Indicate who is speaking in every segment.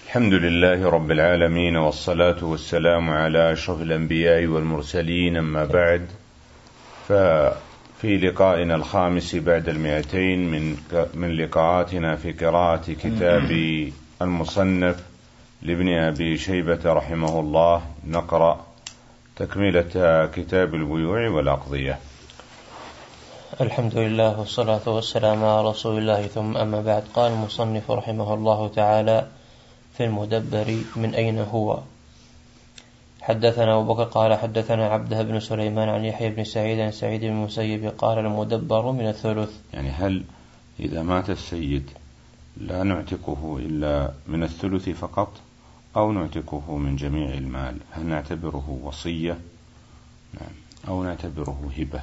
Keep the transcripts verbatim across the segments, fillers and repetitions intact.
Speaker 1: الحمد لله رب العالمين، والصلاة والسلام على أشرف الأنبياء والمرسلين، أما بعد، ففي لقائنا الخامس بعد المئتين من من لقاءاتنا في قراءة كتاب المصنف لابن أبي شيبة رحمه الله، نقرأ تكملة كتاب البيوع والأقضية.
Speaker 2: الحمد لله والصلاة والسلام على رسول الله، ثم أما بعد. قال المصنف رحمه الله تعالى في المدبر: من أين هو؟ حدثنا أبو بكر قال حدثنا عبده بن سليمان عن يحيى بن سعيد عن سعيد بن المسيب قال: المدبر من الثلث.
Speaker 1: يعني هل إذا مات السيد لا نعتقه إلا من الثلث فقط، أو نعتقه من جميع المال؟ هل نعتبره وصية أو نعتبره هبة؟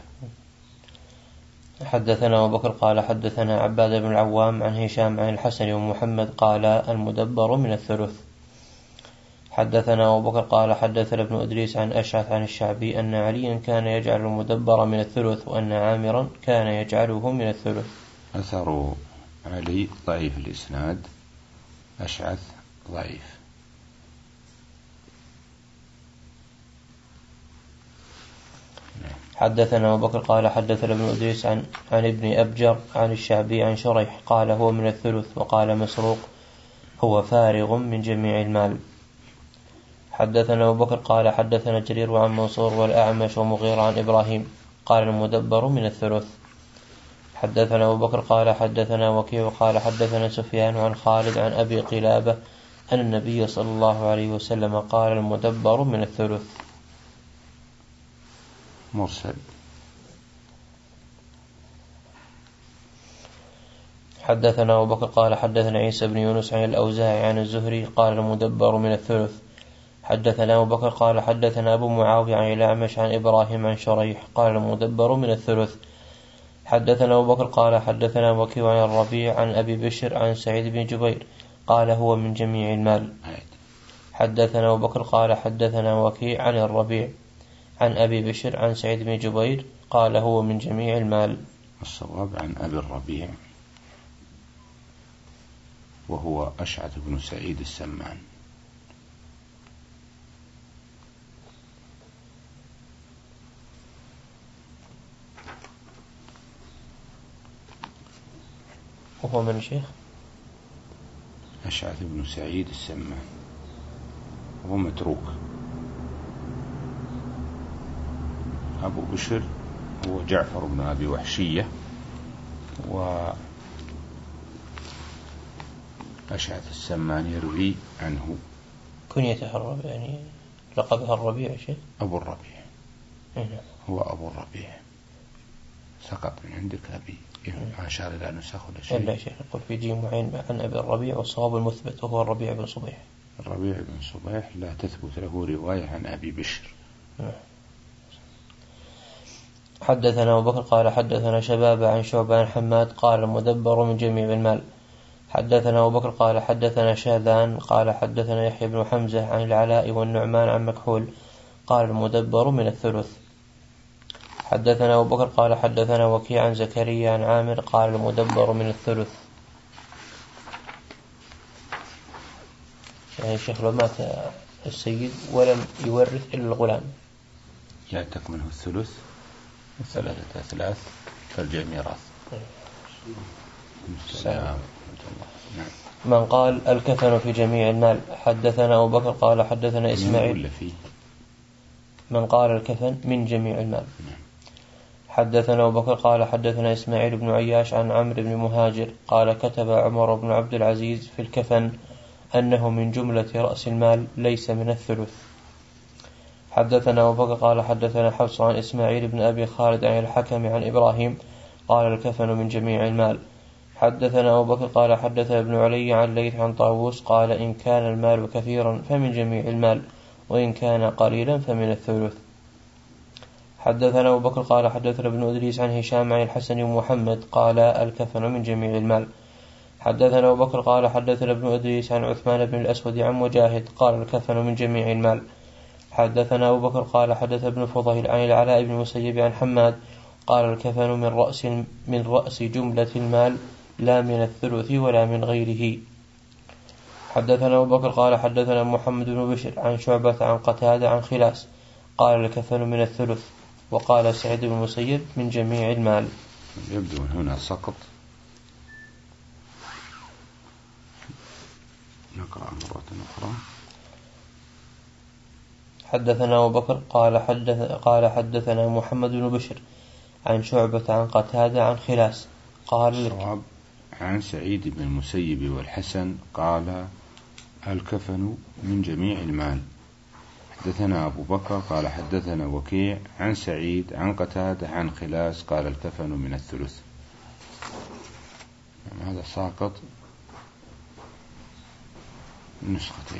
Speaker 2: حدثنا أبو بكر قال حدثنا عباد بن العوام عن هشام عن الحسن ومحمد قال: المدبر من الثلث. حدثنا أبو بكر قال حدثنا ابن إدريس عن أشعث عن الشعبي أن عليا كان يجعل المدبر من الثلث، وأن عامرا كان يجعله من الثلث.
Speaker 1: أثر علي ضعيف الإسناد، أشعث ضعيف.
Speaker 2: حدثنا أبو بكر قال حدثنا ابن إدريس عن, عن ابن أبجر عن الشعبي عن شريح قال: هو من الثلث. وقال مسروق: هو فارغ من جميع المال. حدثنا أبو بكر قال حدثنا جرير عن منصور والأعمش ومغير عن إبراهيم قال: المدبر من الثلث. حدثنا أبو بكر قال حدثنا وكيع قال حدثنا سفيان عن خالد عن أبي قلابة أن النبي صلى الله عليه وسلم قال: المدبر من الثلث.
Speaker 1: مرسل.
Speaker 2: حدثنا أبو بكر قال حدثنا عيسى بن يونس عن الأوزاعي عن الزهري قال: المدبر من الثلث. حدثنا أبو بكر قال حدثنا أبو معاوية عن الأعمش عن إبراهيم عن شريح قال: المدبر من الثلث. حدثنا أبو بكر قال حدثنا وكيع عن الربيع عن أبي بشر عن سعيد بن جبير قال: هو من جميع المال. حدثنا أبو بكر قال حدثنا وكيع عن الربيع عن أبي بشر عن سعيد بن جبير قال: هو من جميع المال.
Speaker 1: الصواب عن أبي الربيع، وهو أشعث بن سعيد السمان.
Speaker 2: وهو من الشيخ
Speaker 1: أشعث بن سعيد السمان، وهو متروك. أبو بشر هو جعفر بن أبي وحشية، وأشعث السمان يروي عنه.
Speaker 2: كنيته الربيع، يعني لقبها الربيع شيء.
Speaker 1: أبو الربيع.
Speaker 2: هنا.
Speaker 1: هو أبو الربيع، سقط من عندك أبي أشار إلى نسخ ولا شيء؟
Speaker 2: لا شيخ، يقول في جيم معين عن أبي الربيع، والصواب المثبت وهو الربيع بن صبيح.
Speaker 1: الربيع بن صبيح لا تثبت له رواية عن أبي بشر.
Speaker 2: حدثنا أبو بكر قال حدثنا شبابة عن شعبان حماد قال: المدبر من جميع المال. حدثنا أبو بكر قال حدثنا شاذان قال حدثنا يحيى بن حمزة عن العلاء والنعمان عن مكحول قال: المدبر من الثلث. حدثنا أبو بكر قال حدثنا وكيع عن زكريا عن عامر قال: المدبر من الثلث. يعني شيخ لو مات السيد ولم يورث إلا الغلام
Speaker 1: يعتق منه الثلث ثلاثة أثلاث ترجع ميراث. السلام.
Speaker 2: من قال: الكفن في جميع المال. حدثنا أبو بكر قال حدثنا إسماعيل. من قال الكفن من جميع المال. حدثنا أبو بكر قال حدثنا إسماعيل بن عياش عن عمرو بن مهاجر قال: كتب عمر بن عبد العزيز في الكفن أنه من جملة رأس المال ليس من الثلث. حدثنا أبو بكر قال حدثنا حفص عن إسماعيل بن أبي خالد عن الحكم عن إبراهيم قال: الكفن من جميع المال. حدثنا أبو بكر قال حدثنا ابن علي عن ليث عن طاووس قال: إن كان المال كثيرا فمن جميع المال، وإن كان قليلا فمن الثلث. حدثنا أبو بكر قال حدثنا ابن إدريس عن هشام عن الحسن ومحمد قال: الكفن من جميع المال. حدثنا أبو بكر قال حدثنا ابن إدريس عن عثمان بن الأسود عن مجاهد قال: الكفن من جميع المال. حدثنا أبو بكر قال حدث ابن فضيل عن العلاء بن المسيب عن حماد قال: الكفن من رأس من رأس جملة المال لا من الثلث ولا من غيره. حدثنا أبو بكر قال حدثنا محمد بن بشر عن شعبة عن قتادة عن خلاس قال الكفن من الثلث. وقال سعيد بن المسيب من جميع المال.
Speaker 1: يبدو هنا سقط. نقرأ مرة أخرى.
Speaker 2: حدثنا أبو بكر قال حدث قال حدثنا محمد بن بشر عن شعبة عن قتادة عن خلاس قال
Speaker 1: الصواب عن سعيد بن المسيب والحسن قال الكفن من جميع المال. حدثنا أبو بكر قال حدثنا وكيع عن سعيد عن قتادة عن خلاس قال الكفن من الثلث. هذا ساقط النسختين.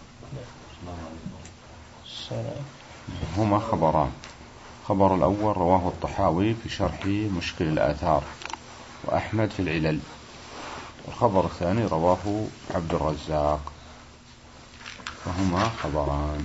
Speaker 1: هما خبران. خبر الأول رواه الطحاوي في شرح مشكل الآثار وأحمد في العلل. الخبر الثاني رواه عبد الرزاق. فهما خبران.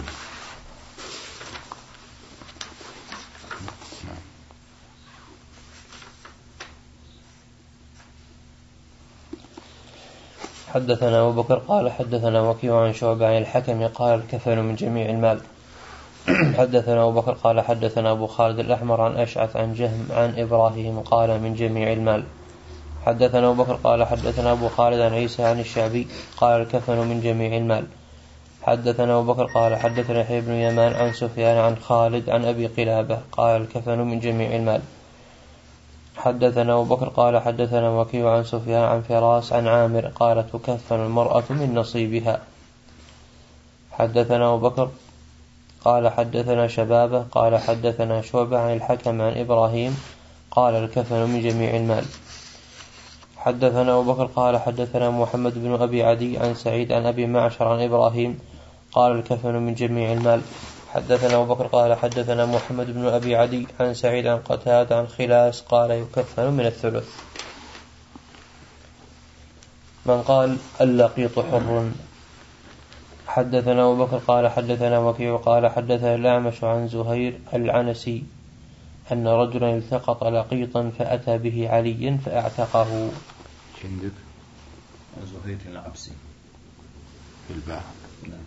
Speaker 2: حدثنا أبو بكر قال حدثنا وكيع عن شعبة عن الحكم قال الكفن من جميع المال. حدثنا أبو بكر قال حدثنا أبو خالد الأحمر عن أشعث عن جهم عن إبراهيم قال من جميع المال. حدثنا أبو بكر قال حدثنا أبو خالد عن عيسى عن الشعبي قال الكفن من جميع المال. حدثنا أبو بكر قال حدثنا يحيى بن يمان عن سفيان عن خالد عن أبي قلابة قال الكفن من جميع المال. حدثنا أبو بكر قال حدثنا وكيع عن سفيان عن فراس عن عامر قال تكفن المرأة من نصيبها. حدثنا أبو بكر قال حدثنا شبابة قال حدثنا شعبة عن الحكم عن إبراهيم قال الكفن من جميع المال. حدثنا أبو بكر قال حدثنا محمد بن أبي عدي عن سعيد عن أبي معشر عن إبراهيم قال الكفن من جميع المال. حدثنا أبو بكر قال حدثنا محمد بن أبي عدي عن سعيد عن قتادة عن خلاس قال يكفن من الثلث. من قال اللقيط حر. حدثنا أبو بكر قال حدثنا وكيع قال حدثنا الأعمش عن زهير العنسي أن رجلا التقط لقيطا فأتى به علي فأعتقه.
Speaker 1: عندك
Speaker 3: زهير العبسي
Speaker 1: في الباب.
Speaker 3: نعم.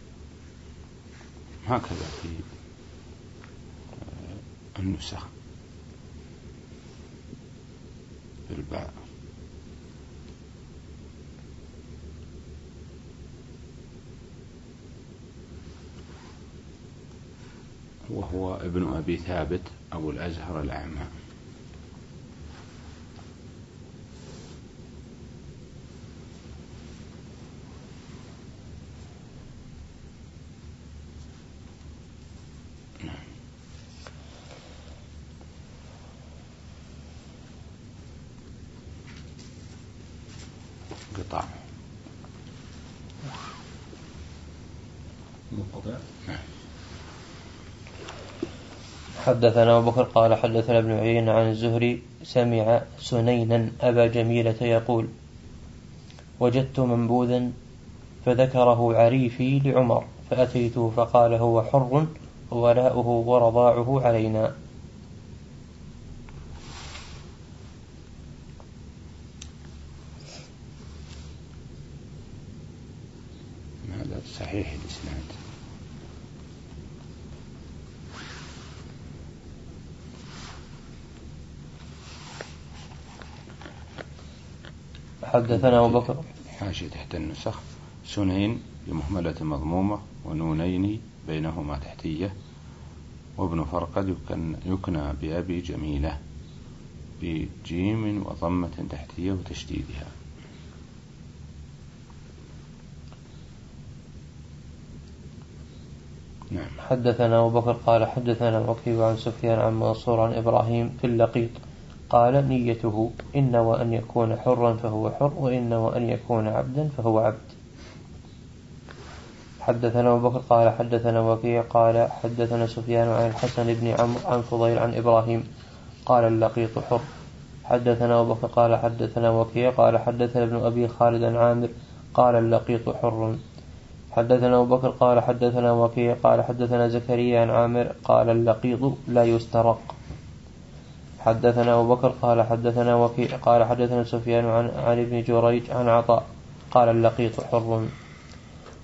Speaker 1: هكذا في النسخ في الباب. وهو ابن أبي ثابت أبو الأزهر الأعمى. قطع
Speaker 3: منقطع.
Speaker 2: حدثنا أبو بكر قال حدثنا ابن عيينة عن الزهري سمع سنينا أبا جميلة يقول وجدت منبوذا فذكره عريفي لعمر فأتيته فقال هو حر وولاؤه ورضاعه علينا.
Speaker 1: هذا صحيح الإسناد.
Speaker 2: حدثنا أبو بكر
Speaker 1: حاشية تحت النسخ سنين بمهملة مضمومة ونونين بينهما تحتية وابن فرقد يكنى بأبي جميلة بجيم وضمة تحتية وتشديدها. نعم.
Speaker 2: حدثنا أبو بكر قال حدثنا وكيع عن سفيان عن منصور عن إبراهيم في اللقيط قال نيته إن وأن يكون حرا فهو حر وإن وأن يكون عبدا فهو عبد. حدثنا أبو بكر قال حدثنا وكيع قال حدثنا سفيان عن الحسن بن عمرو عن فضيل عن إبراهيم قال اللقيط حر. حدثنا أبو بكر قال حدثنا وكيع قال حدثنا ابن أبي خالد عن عامر قال اللقيط حر. حدثنا أبو بكر قال حدثنا وكيع قال حدثنا زكريا عن عامر قال اللقيط لا يسترق. حدثنا أبو بكر قال حدثنا وكيع قال حدثنا سفيان عن, عن ابن جريج عن عطاء قال اللقيط حر.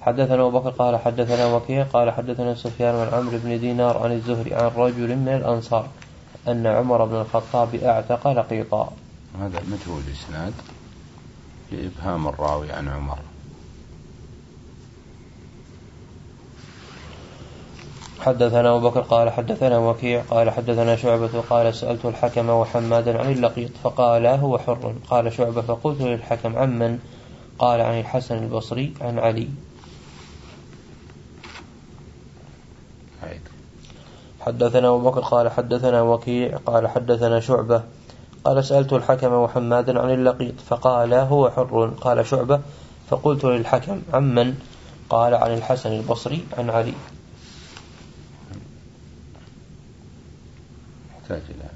Speaker 2: حدثنا أبو بكر قال حدثنا وكيع قال حدثنا سفيان عن عمرو بن دينار عن الزهري عن رجل من الأنصار أن عمر بن الخطاب أعتق لقيطا.
Speaker 1: هذا مجهول الإسناد لإبهام الراوي عن عمر.
Speaker 2: حدثنا أبو بكر قال حدثنا وكيع قال حدثنا شعبة قال سألت الحكم وحمادا عن اللقيط فقال هو حر. قال شعبة فقلت للحكم عمن؟ قال عن الحسن البصري عن علي. حدثنا أبو بكر قال حدثنا وكيع قال حدثنا شعبة قال سألت الحكم وحمادا عن اللقيط فقال هو حر. قال شعبة فقلت للحكم عمن؟ قال عن الحسن البصري عن علي.
Speaker 1: يحتاج إلى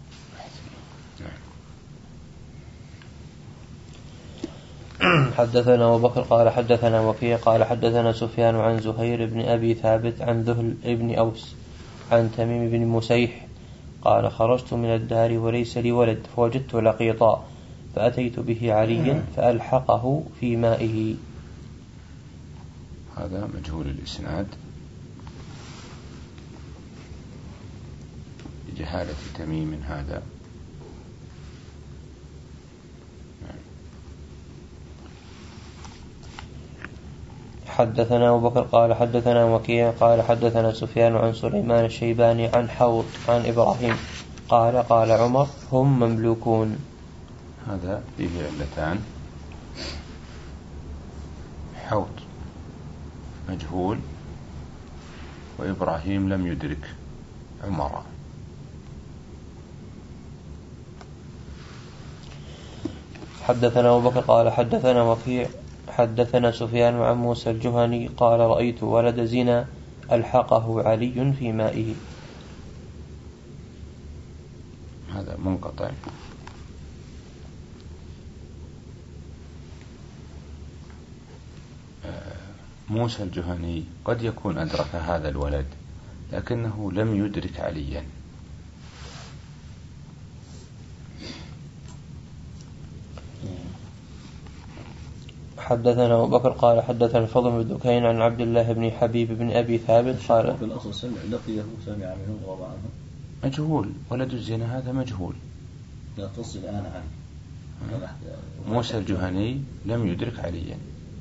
Speaker 2: حدثنا أبو بكر قال حدثنا وكيع قال حدثنا سفيان عن زهير بن أبي ثابت عن ذهل بن أوس عن تميم بن مسيح قال خرجت من الدار وليس لي ولد فوجدت لقيطا فأتيت به عليا فألحقه في مائه.
Speaker 1: هذا مجهول الإسناد لجهالة تميم هذا.
Speaker 2: حدثنا أبو بكر قال حدثنا وكيع قال حدثنا سفيان عن سليمان الشيباني عن حوط عن إبراهيم قال قال عمر هم مملوكون.
Speaker 1: هذا فيه علتان. حوط مجهول وإبراهيم لم يدرك عمر.
Speaker 2: حدثنا أبو بكر قال حدثنا وكيع حدثنا سفيان عن موسى الجهني قال رأيت ولد زنا ألحقه علي في مائه.
Speaker 1: هذا منقطع. موسى الجهني قد يكون أدرك هذا الولد لكنه لم يدرك عليا.
Speaker 2: حدثنا أبو بكر قال حدثنا الفضل بن دكين عن عبد الله بن حبيب بن أبي ثابت قال
Speaker 3: في الأصل سمع لقيه سمع منه وضع عنه
Speaker 1: مجهول. ولد الزنا هذا مجهول.
Speaker 3: لا تصل الآن عنه.
Speaker 1: موسى الجهني لم يدرك عليا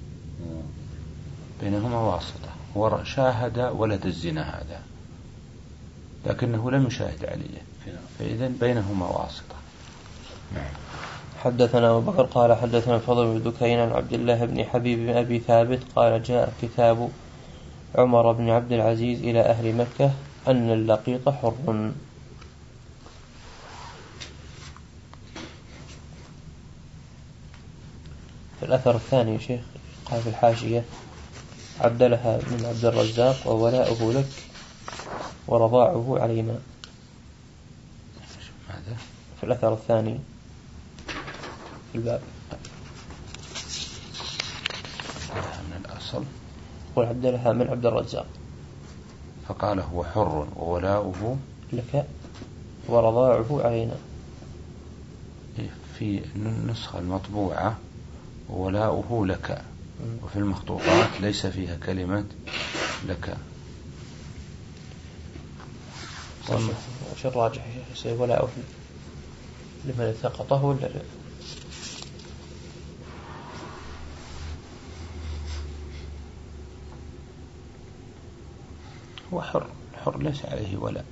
Speaker 1: بينهما واسطة وشاهد ولد الزنا هذا لكنه لم يشاهد عليا فإذا بينهما واسطة.
Speaker 2: حدثنا أبو بكر قال حدثنا الفضل بن دكين عن عبد الله بن حبيب بن أبي ثابت قال جاء كتاب عمر بن عبد العزيز إلى أهل مكة أن اللقيط حر. في الأثر الثاني شيخ قال في الحاشية عدلها من عبد الرزاق وولاؤه لك ورضاعه علينا.
Speaker 1: ماذا؟
Speaker 2: في الأثر الثاني في الباب
Speaker 1: من الأصل
Speaker 2: وعدلها من عبد الرزاق
Speaker 1: فقال هو حر وولاؤه
Speaker 2: لك ورضاعه علينا.
Speaker 1: في النسخة المطبوعة وولاؤه لك وفي المخطوطات ليس فيها كلمة لك.
Speaker 2: وش الراجح يا شيخ ولاؤه لمن التقطه ولا لا؟
Speaker 1: هو حر. حر ليس عليه ولاء.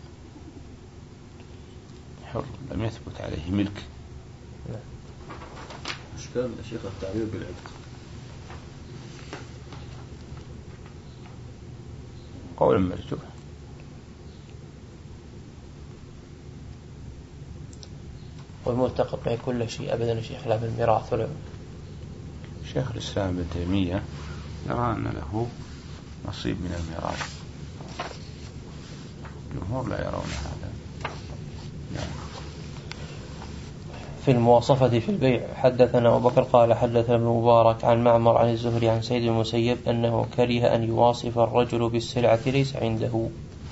Speaker 1: حر لم يثبت عليه ملك.
Speaker 3: مشكلة الشيخ التعبير بالعبد
Speaker 1: قول مرجوح.
Speaker 2: والملتقط معي كل شيء أبدا شيخ لا بالميراث ولا.
Speaker 1: شيخ الإسلام ابن تيمية يرى أن له نصيب من الميراث. الجمهور لا يرون هذا. يعني.
Speaker 2: في المواصفة في البيع حدثنا أبو بكر قال حدثنا ابن مبارك عن معمر عن الزهري عن سيد المسيب أنه كره أن يواصف الرجل بالسلعة ليس عنده.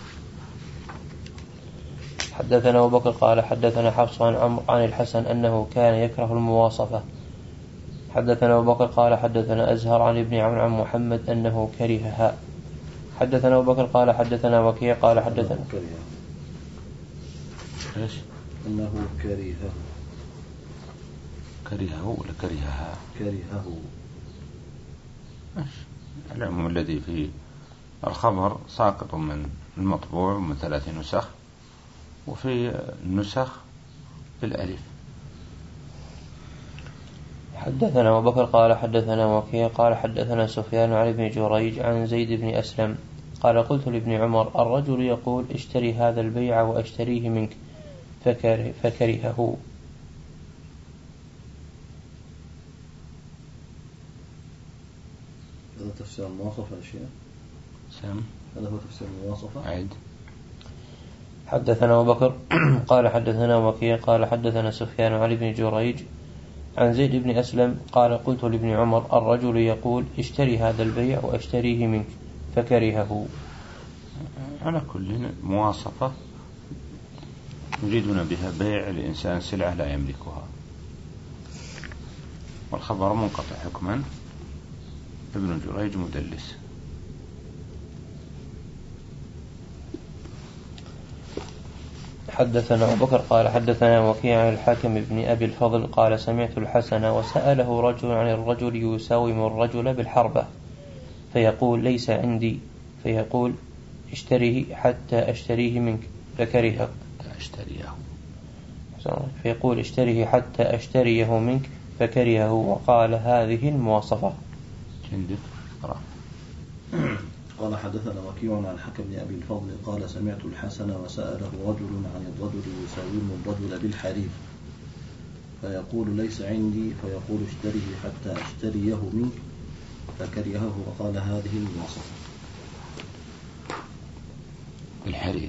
Speaker 2: حدثنا أبو بكر قال حدثنا حفص عن عمرو عن الحسن أنه كان يكره المواصفة. حدثنا أبو بكر قال حدثنا أزهر عن ابن عمرو عن محمد أنه كرهها. حدثنا أبو بكر قال حدثنا وكيع قال حدثنا
Speaker 3: إيش؟ أنه كرهه.
Speaker 1: كرهه ولا كرهها؟
Speaker 3: كرهه.
Speaker 1: العموم الذي في الخبر ساقط من المطبوع من ثلاث نسخ، وفي النسخ بالألف.
Speaker 2: حدثنا أبو بكر قال حدثنا وكيع قال حدثنا سفيان عن ابن جريج عن زيد بن أسلم قال قلت لابن عمر الرجل يقول اشتري هذا البيع واشتريه منك فكره فكرهه.
Speaker 3: هذا تفسير المواصفة يا شيخ.
Speaker 1: سم.
Speaker 3: هذا هو تفسير المواصفة.
Speaker 1: عيد.
Speaker 2: حدثنا أبو بكر قال حدثنا وكيع قال حدثنا سفيان عن ابن جريج عن زيد بن أسلم قال قلت لابن عمر الرجل يقول اشتري هذا البيع واشتريه منك فكرهه.
Speaker 1: على كل مواصفة يريدون بها بيع الإنسان سلعة لا يملكها، والخبر منقطع حكما، ابن جريج مدلس.
Speaker 2: حدثنا أبو بكر قال حدثنا وكيع عن الحاكم بن أبي الفضل قال سمعت الحسن وسأله رجل عن الرجل يساوم الرجل بالحربة فيقول ليس عندي، فيقول اشتريه حتى أشتريه منك فكرهه.
Speaker 1: أشتريه.
Speaker 2: فيقول اشتريه حتى أشتريه منك فكرهه وقال هذه المواصفة.
Speaker 1: عندك.
Speaker 3: قال حدثنا وكيع عن الحكم بن أبي الفضل قال سمعت الحسن وسأله رجل عن الرجل يساوم الرجل بالحرير فيقول ليس عندي، فيقول اشتريه حتى أشتريه منك فكرهه وقال هذه المواصفة.
Speaker 1: بالحرير.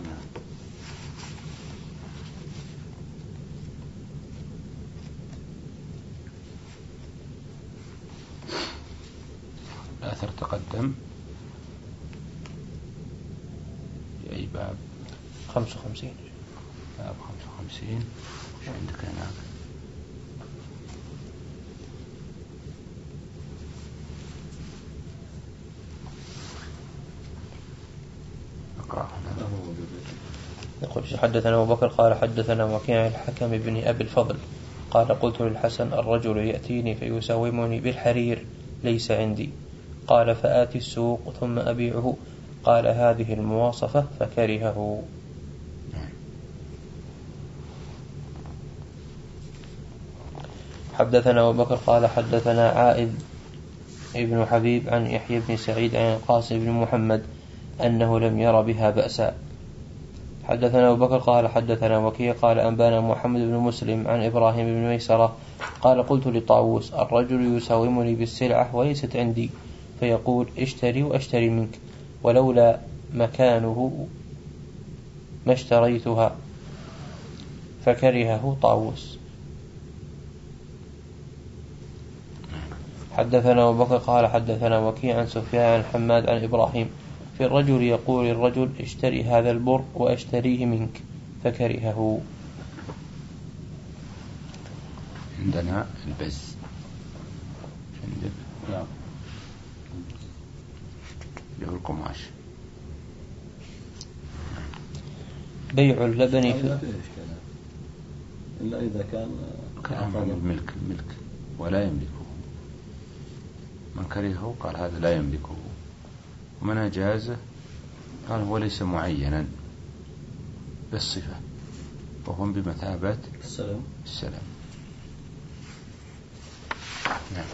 Speaker 1: الأثر تقدم في أي باب؟
Speaker 2: خمسة وخمسين.
Speaker 1: باب خمسة وخمسين. وش عندك هناك؟ اقرأ هنا.
Speaker 2: يقول حدثنا أبو بكر قال حدثنا وكيع الحكم بن أبي الفضل قال قلت للحسن الرجل يأتيني فيساومني بالحرير ليس عندي، قال فآتي السوق ثم أبيعه، قال هذه المواصفة فكرهه. حدثنا أبو بكر قال حدثنا عائذ ابن حبيب عن يحيى بن سعيد عن القاسم بن محمد أنه لم ير بها بأسا. حدثنا أبو بكر قال حدثنا وكيع قال أنبانا محمد بن مسلم عن إبراهيم بن ميسرة قال قلت لطاووس الرجل يساومني بالسلعة وليست عندي، فيقول اشتري واشتري منك، ولولا مكانه ما اشتريتها، فكرهه طاووس. حدثنا أبو بكر قال حدثنا وكيع عن سفيان عن حماد عن إبراهيم في الرجل يقول الرجل اشتري هذا البر واشتريه منك فكرهه.
Speaker 1: عندنا البز. عندك؟
Speaker 3: نعم.
Speaker 1: اللي هو القماش.
Speaker 2: بيع اللبن في
Speaker 3: لا فيه إشكال إلا إذا كان
Speaker 1: كلام عن الملك الملك ولا يملكه. من كرهه قال هذا لا يملكه، ومن أجازه قال هو ليس معينا بالصفة وهم بمثابة
Speaker 3: السلام.
Speaker 1: السلام. نعم.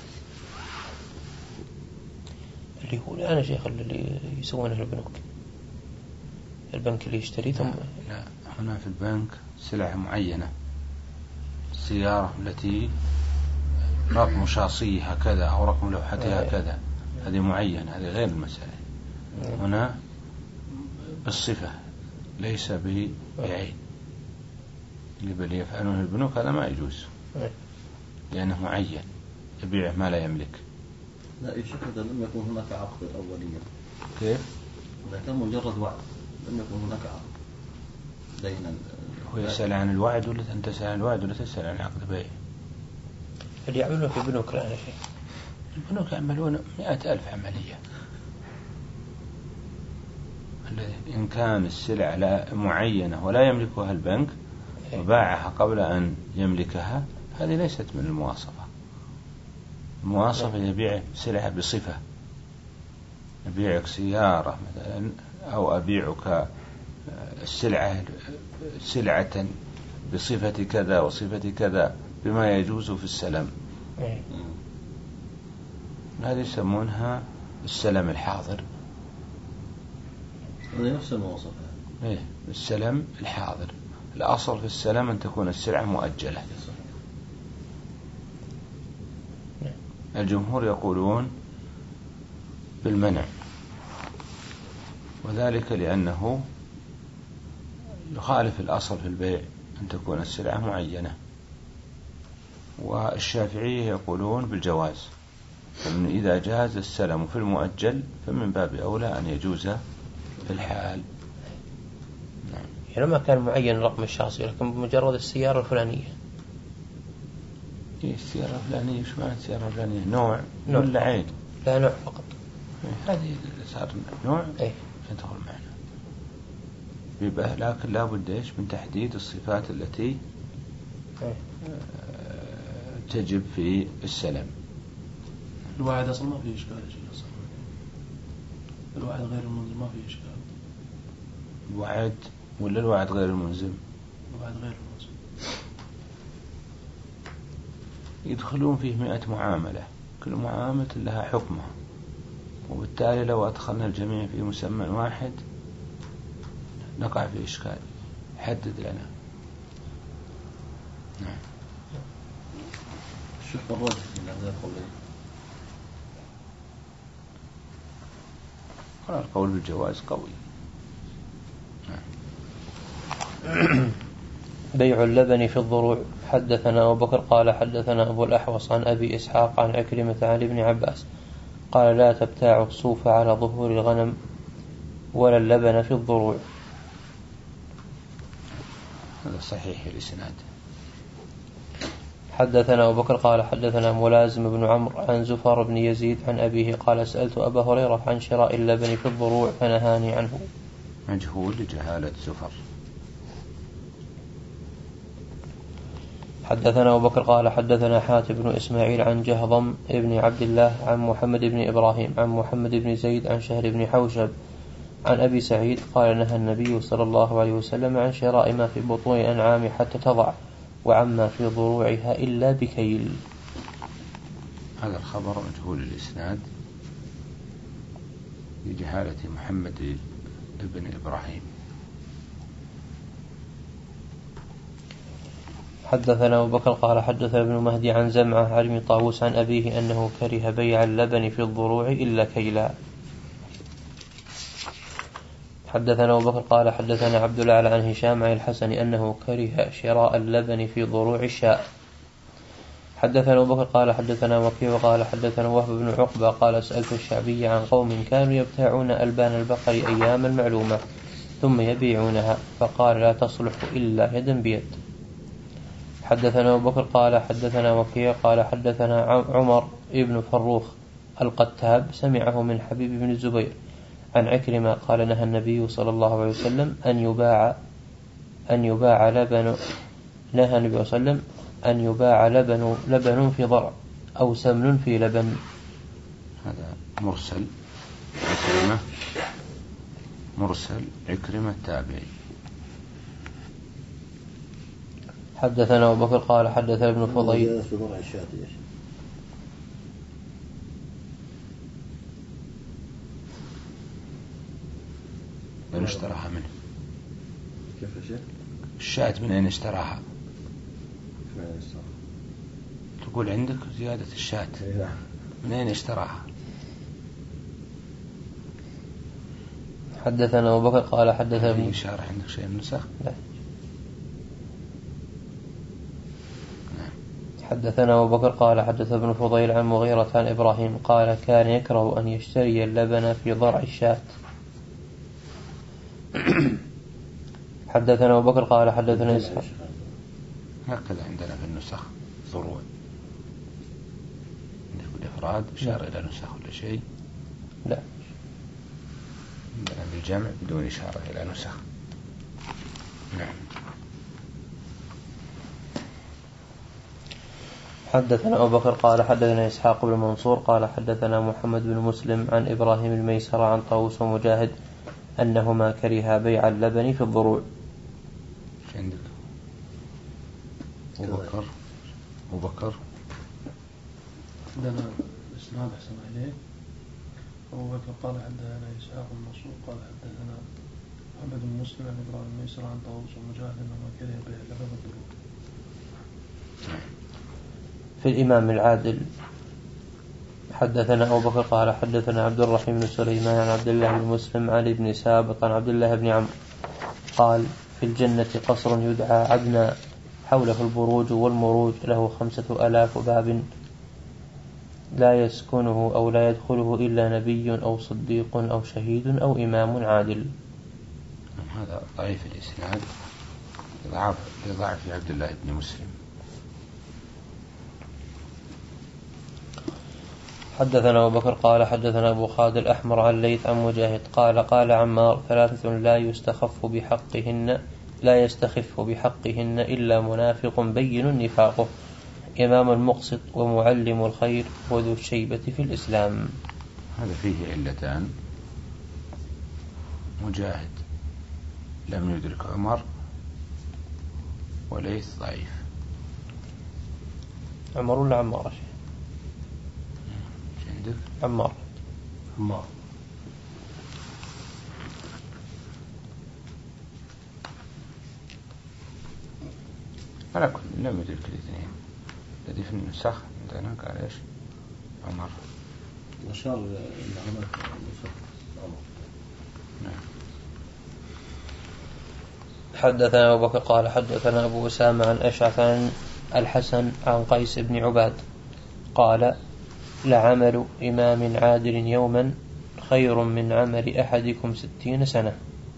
Speaker 2: اللي هو الآن شيخ اللي يسوونه البنوك، البنك اللي يشتري ثم
Speaker 1: لا, لا هنا في البنك سلعة معينة، السيارة التي رقم شاصيها كذا أو رقم لوحتها كذا، هذه معينة، هذه غير المسألة. هنا بالصفة ليس بعين. اللي بل يفعلون البنوك هذا ما يجوز لأنه معين، يبيع ما لا يملك.
Speaker 3: لا يا شيخ إذا لم يكن هناك عقد أوليا.
Speaker 1: كيف؟
Speaker 3: إذا كان مجرد وعد لم يكن هناك عقد بين.
Speaker 1: هو يسأل عن الوعد ولا أنت تسأل عن الوعد ولا تسأل عن عقد بيع؟
Speaker 2: اللي يعملون في بنوك الآن شيء،
Speaker 4: البنوك يعملون مئة ألف عملية.
Speaker 1: إن كان السلع معينة ولا يملكها البنك وباعها قبل أن يملكها، هذه ليست من المواصفة. المواصفة يبيع سلعة بصفة، أبيعك سيارة مثلا، أو أبيعك السلعة سلعة بصفة كذا وصفة كذا بما يجوز في السلم، هذه يسمونها السلم الحاضر.
Speaker 3: هذه نفس المواصفة.
Speaker 1: إيه، السلم الحاضر. الأصل في السلم أن تكون السلعة مؤجلة. الجمهور يقولون بالمنع، وذلك لأنه يخالف الأصل في البيع أن تكون السلعة معينة. والشافعية يقولون بالجواز، فمن إذا جاز السلم في المؤجل فمن باب أولى أن يجوز في الحال.
Speaker 2: نعم. يعني ما كان معين رقم الشخصي، لكن بمجرد السيارة الفلانية.
Speaker 1: إيه السيارة الفلانية؟ شو معنى السيارة الفلانية؟ نوع ولا عين؟
Speaker 2: لا، نوع فقط.
Speaker 1: إيه هذه صار نوع.
Speaker 2: إيه
Speaker 1: يدخل معنا بيبقى، لكن لا بد إيش من تحديد الصفات التي
Speaker 2: إيه؟
Speaker 1: تجب في السلم.
Speaker 5: الواحد أصلا ما فيه إشكال يا شيخ، أصلا الواحد غير الملزم ما فيه إشكال.
Speaker 1: الوعد ولا الوعد غير الملزم؟
Speaker 5: الواحد غير الملزم
Speaker 1: يدخلون فيه مئة معاملة، كل معاملة لها حكمها، وبالتالي لو أدخلنا الجميع في مسمى واحد نقع في إشكال. حدد لنا. نعم.
Speaker 3: شوف الرجل من هذا القولين.
Speaker 1: قال القول بالجواز قوي. نعم.
Speaker 2: بيع اللبن في الضروع. حدثنا أبو بكر قال حدثنا أبو الأحوص عن أبي إسحاق عن عكرمة عن ابن عباس قال لا تبتاع الصوف على ظهور الغنم ولا اللبن في الضروع.
Speaker 1: هذا صحيح الإسناد.
Speaker 2: حدثنا أبو بكر قال حدثنا ملازم بن عمرو عن زفر بن يزيد عن أبيه قال سألت أبا هريرة عن شراء اللبن في الضروع فنهاني عنه.
Speaker 1: مجهول لجهالة زفر.
Speaker 2: حدثنا أبو بكر قال حدثنا حاتم بن إسماعيل عن جهضم ابن عبد الله عن محمد بن إبراهيم عن محمد بن زيد عن شهر بن حوشب عن أبي سعيد قال نهى النبي صلى الله عليه وسلم عن شراء ما في بطون الأنعام حتى تضع وعما في ضروعها إلا بكيل.
Speaker 1: هذا الخبر مجهول الإسناد لجهالة محمد بن إبراهيم.
Speaker 2: حدثنا أبو بكر قال حدثنا ابن مهدي عن زمعة عن ابن طاووس عن أبيه أنه كره بيع اللبن في الضروع إلا كيلا. حدثنا أبو بكر قال حدثنا عبد الأعلى عن هشام عن الحسن أنه كره شراء اللبن في ضروع الشاء. حدثنا أبو بكر قال حدثنا وكيع قال حدثنا وهب بن عقبة قال سألت الشعبي عن قوم كانوا يبتاعون ألبان البقر أيام المعلومة ثم يبيعونها فقال لا تصلح إلا يدا بيد. حدثنا أبو بكر قال حدثنا وكيع قال حدثنا عمر ابن فروخ القتاب سمعه من حبيب بن الزبير عن عكرمة قال نهى النبي صلى الله عليه وسلم أن يباع أن يباع لبن نهى النبي صلى الله عليه وسلم أن يباع لبن لبن في ضرع أو سمن في لبن.
Speaker 1: هذا مرسل عكرمة مرسل عكرمة التابعي.
Speaker 2: حدثنا أبو بكر قال حدثنا ابن فضيل
Speaker 3: في ضرع الشاة
Speaker 1: من اشتراها منه؟
Speaker 3: كيف يا شيخ؟
Speaker 1: الشاة من أين اشتراها؟
Speaker 3: من أين اشتراها؟
Speaker 1: تقول عندك زيادة الشاة من أين اشتراها؟
Speaker 2: حدثنا أبو بكر قال حدثنا ابن
Speaker 1: شارح عندك شيء من نسخ؟
Speaker 2: لا. حدثنا أبو بكر قال حدث ابن فضيل عن مغيرة عن إبراهيم قال كان يكره أن يشتري اللبن في ضرع الشاة. حدثنا أبو بكر قال حدثنا إسحاق
Speaker 1: هكذا عندنا في النسخ ضروع
Speaker 4: بالإفراد إشارة إلى نسخ ولا شيء؟
Speaker 2: لا،
Speaker 4: بالجمع بدون إشارة إلى نسخ. نعم.
Speaker 2: حدثنا أبو بكر قال حدثنا إسحاق بن منصور قال حدثنا محمد بن مسلم عن إبراهيم الميسر عن طاووس ومجاهد أنهما كرها بيع اللبن في الضروع.
Speaker 4: عندك أبو بكر أبو بكر
Speaker 5: عندنا الإسناد أحسن عليه. أبو بكر قال حدثنا إسحاق بن منصور قال حدثنا محمد بن مسلم عن إبراهيم الميسر عن طاووس ومجاهد أنهما كرها بيع اللبن في الضروع.
Speaker 2: في الإمام العادل حدثنا أبو بكر قال حدثنا عبد الرحيم بن سليمان عن عبد الله بن مسلم عن ابن سابق عن عبد الله بن عمرو قال في الجنة قصر يدعى عدنا حوله البروج والمروج له خمسة ألاف باب لا يسكنه أو لا يدخله إلا نبي أو صديق أو شهيد أو إمام عادل.
Speaker 4: هذا ضعيف الإسناد لضعف عبد الله بن مسلم.
Speaker 2: حدثنا أبو بكر قال حدثنا أبو خالد الأحمر عن ليث عن مجاهد قال قال عمار ثلاثة لا يستخف بحقهن لا يستخف بحقهن إلا منافق بين نفاقه إمام المقسط ومعلم الخير وذو الشيبة في الإسلام.
Speaker 4: هذا فيه علتان. مجاهد لم يدرك عمر وليث ضعيف.
Speaker 2: عمر ولا عمار؟ عمار
Speaker 3: عمار
Speaker 4: على كل لم يدرك الاثنين. الذي في النسخ عندنا قال ايش؟ عمر.
Speaker 3: وشار إلى هناك نسخ عمر.
Speaker 4: نعم.
Speaker 2: حدثنا أبو بكر قال حدثنا أبو أسامة عن أشعث عن الحسن عن قيس بن عباد قال لعمل إمام عادل يوما خير من عمل أحدكم ستين سنة.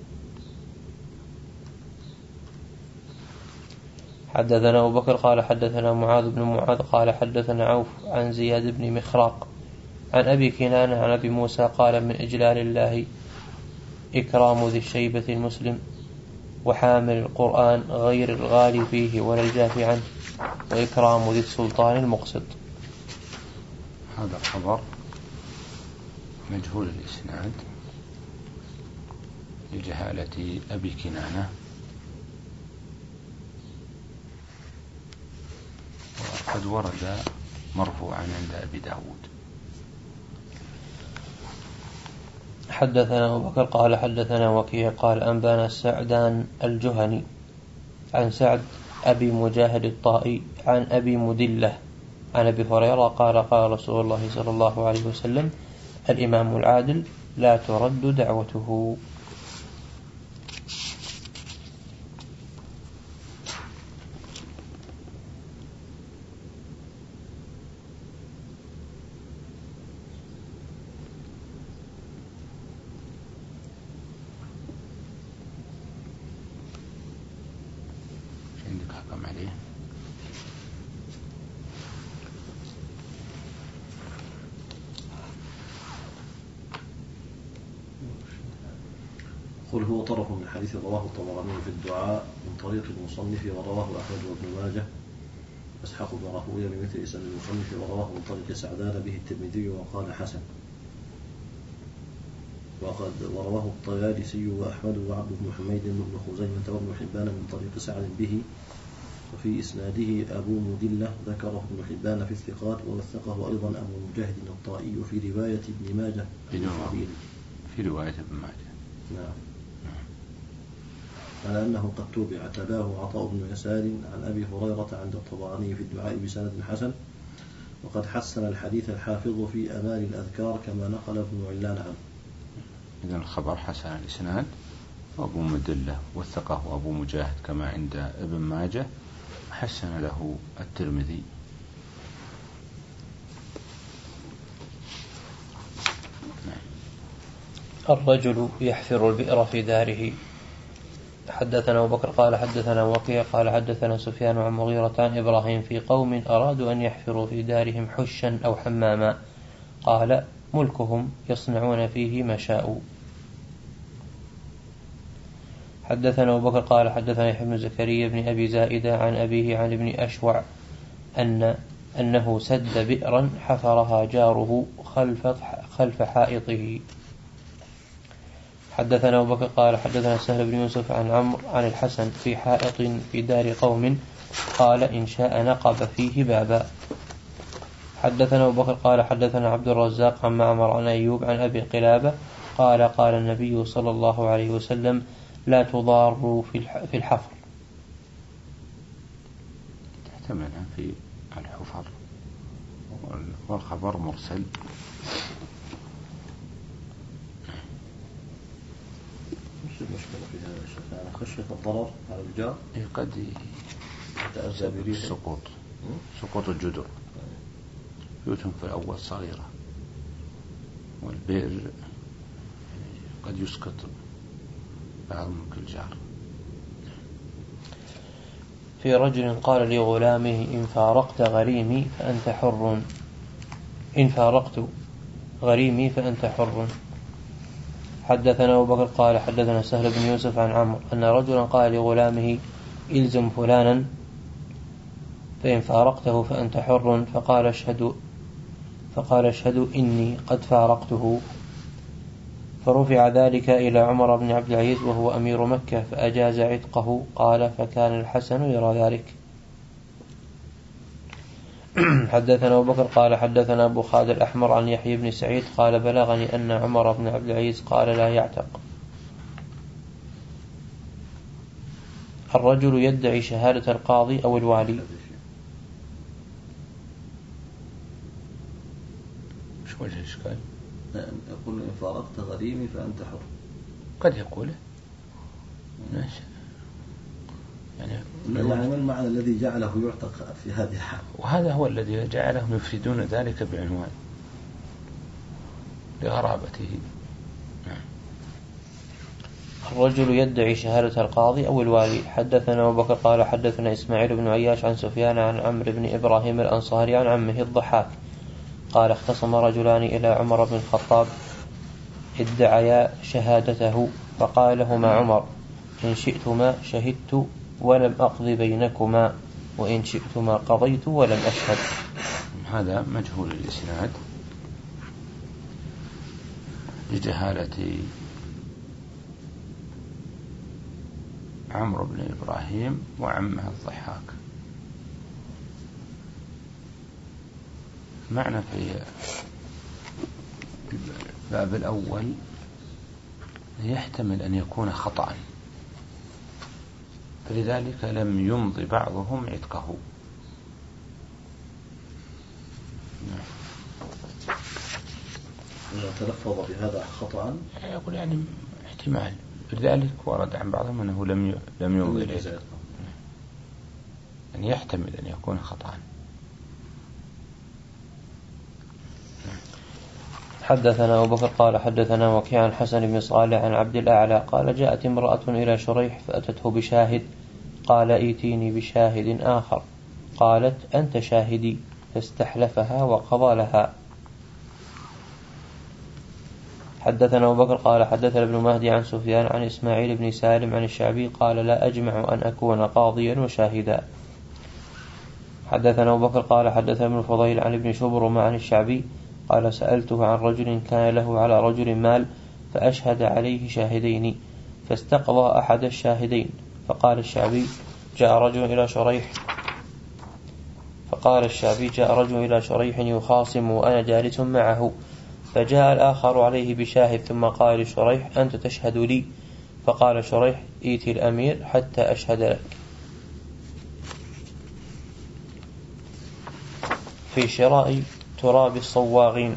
Speaker 2: حدثنا أبو بكر قال حدثنا معاذ بن معاذ قال حدثنا عوف عن زياد بن مخراق عن أبي كنانة عن أبي موسى قال من إجلال الله إكرام ذي الشيبة المسلم وحامل القرآن غير الغالي فيه ولا الجافي عنه وإكرام ذي السلطان المقسط.
Speaker 4: هذا الخبر مجهول الإسناد لجهالة أبي كنانة وقد ورد مرفوعا عند أبي داود.
Speaker 2: حدثنا أبو بكر قال حدثنا وكيع قال أنبانا السعدان الجهني عن سعد أبي مجاهد الطائي عن أبي مدلة عن أبي هريرة قال قال رسول الله صلى الله عليه وسلم الإمام العادل لا ترد دعوته.
Speaker 4: عندك حكم عليه؟
Speaker 3: قل هو طرف من حديث رواه الطبراني في الدعاء من طريق المصنف ورواه أحمد وابن ماجه إسحاق بن راهويه بمثل اسم المصنف ورواه من طريق سعدان به الترمذي وقال حسن وقد ورواه الطيالسي وأحمد وعبد بن حميد بن خزيمة وابن حبان من طريق سعد به وفي إسناده أبو مدلة ذكره ابن حبان في الثقات ووثقه أيضا أبو مجاهد الطائي في رواية ابن ماجه
Speaker 4: في رواية ابن ماجه.
Speaker 3: نعم. على أنه قد توبع تباه عطاء بن يسار عن أبي هريرة عند الطبراني في الدعاء بسند حسن وقد حسن الحديث الحافظ في أمال الأذكار كما نقل ابن علان عنه.
Speaker 4: إذن الخبر حسن الإسناد وأبو مدلة وثقه أبو مجاهد كما عند ابن ماجه حسن له الترمذي.
Speaker 2: الرجل يحفر البئر في داره. حدثنا أبو بكر قال حدثنا وكيع قال حدثنا سفيان عن مغيرة عن إبراهيم في قوم أرادوا أن يحفروا في دارهم حشا أو حماما قال ملكهم يصنعون فيه ما شاءوا. حدثنا أبو بكر قال حدثنا يحيى بن زكريا بن أبي زائدة عن أبيه عن ابن أشوع أن أنه سد بئرا حفرها جاره خلف خلف حائطه. حدثنا أبو بكر قال حدثنا سهل بن يوسف عن عمرو عن الحسن في حائط في دار قوم قال إن شاء نقب فيه بابا. حدثنا أبو بكر قال حدثنا عبد الرزاق عن معمر عن أيوب عن أبي قلابة قال قال النبي صلى الله عليه وسلم لا تضاروا في الحفر.
Speaker 4: تحتملها في الحفر والخبر مرسل.
Speaker 3: مش المشكلة في هذا الشيء يعني خشية الضرر على الجار
Speaker 4: قد
Speaker 3: يتأذى بريح
Speaker 4: سقوط سقوط الجدر. بيوتهم في الأول صغيرة والبئر قد يسقط بعض ملك الجار.
Speaker 2: في رجل قال لغلامه إن فارقت غريمي فأنت حر إن فارقت غريمي فأنت حر. حدثنا أبو بكر قال حدثنا سهل بن يوسف عن عمرو أن رجلا قال لغلامه إلزم فلانا فإن فارقته فأنت حر فقال اشهد فقال اشهد إني قد فارقته. فرفع ذلك إلى عمر بن عبد العزيز وهو أمير مكة فأجاز عتقه. قال فكان الحسن يرى ذلك. حدثنا أبو بكر قال حدثنا أبو خالد الأحمر عن يحيى بن سعيد قال بلغني أن عمر بن عبد العزيز قال لا يعتق. الرجل يدعي شهادة القاضي أو الوالي.
Speaker 4: مش وجه الإشكال؟
Speaker 3: يقول إن فارقت غريمي فأنت حر.
Speaker 4: قد يقوله ماشي يعني
Speaker 3: يعني ما المعنى الذي جعله يعتق في هذه الحال؟
Speaker 4: وهذا هو الذي جعلهم يفردون ذلك بعنوان لغرابته.
Speaker 2: الرجل يدعي شهادة القاضي أو الوالي. حدثنا أبو بكر قال حدثنا إسماعيل بن عياش عن سفيان عن عمرو بن إبراهيم الأنصاري عن عمه الضحاك قال اختصم رجلان إلى عمر بن الخطاب ادعيا شهادته فقال لهما عمر إن شئتما شهدت ولم أقضي بينكما وإن شئتما قضيت ولم أشهد.
Speaker 4: هذا مجهول الإسناد لجهالة عمرو بن إبراهيم وعمه الضحاك. معنى في الباب الأول يحتمل أن يكون خطأ فلذلك لم يمضي بعضهم عتقه.
Speaker 3: تلفظ بهذا خطأ
Speaker 4: يقول يعني احتمال لذلك ورد عن بعضهم أنه لم لم يمضي العتق يعني يحتمل أن يكون خطأ.
Speaker 2: حدثنا أبو بكر قال حدثنا وكيع عن حسن بن صالح عن عبد الأعلى قال جاءت امرأة إلى شريح فأتته بشاهد قال ائتيني بشاهد آخر قالت أنت شاهدي فاستحلفها وقضى لها. حدثنا أبو بكر قال حدثنا ابن مهدي عن سفيان عن إسماعيل بن سالم عن الشعبي قال لا أجمع أن أكون قاضيا وشاهدا. حدثنا أبو بكر قال حدثنا ابن الفضيل عن ابن شبرمة عن الشعبي قال سألته عن رجل كان له على رجل مال فأشهد عليه شاهدين فاستقضى أحد الشاهدين فقال الشعبي جاء رجل إلى شريح فقال الشعبي جاء رجل إلى شريح يخاصم وأنا جالس معه فجاء الآخر عليه بشاهد ثم قال لشريح أنت تشهد لي فقال شريح ائتي الأمير حتى أشهد لك. في شراء تراب الصواغين.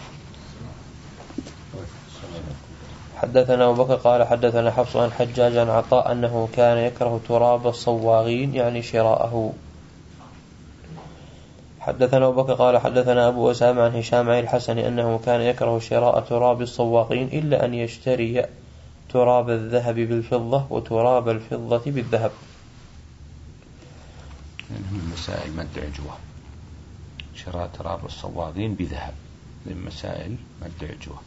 Speaker 2: حدثنا أبو بكر قال حدثنا حفص عن حجاج عن عطاء أنه كان يكره تراب الصواغين يعني شراءه. حدثنا أبو بكر قال حدثنا أبو أسامة عن هشام عن الحسن أنه كان يكره شراء تراب الصواغين إلا أن يشتري تراب الذهب بالفضة وتراب الفضة بالذهب.
Speaker 4: من مسائل مد عجوة، شراء تراب الصواغين بذهب من مسائل مد عجوة.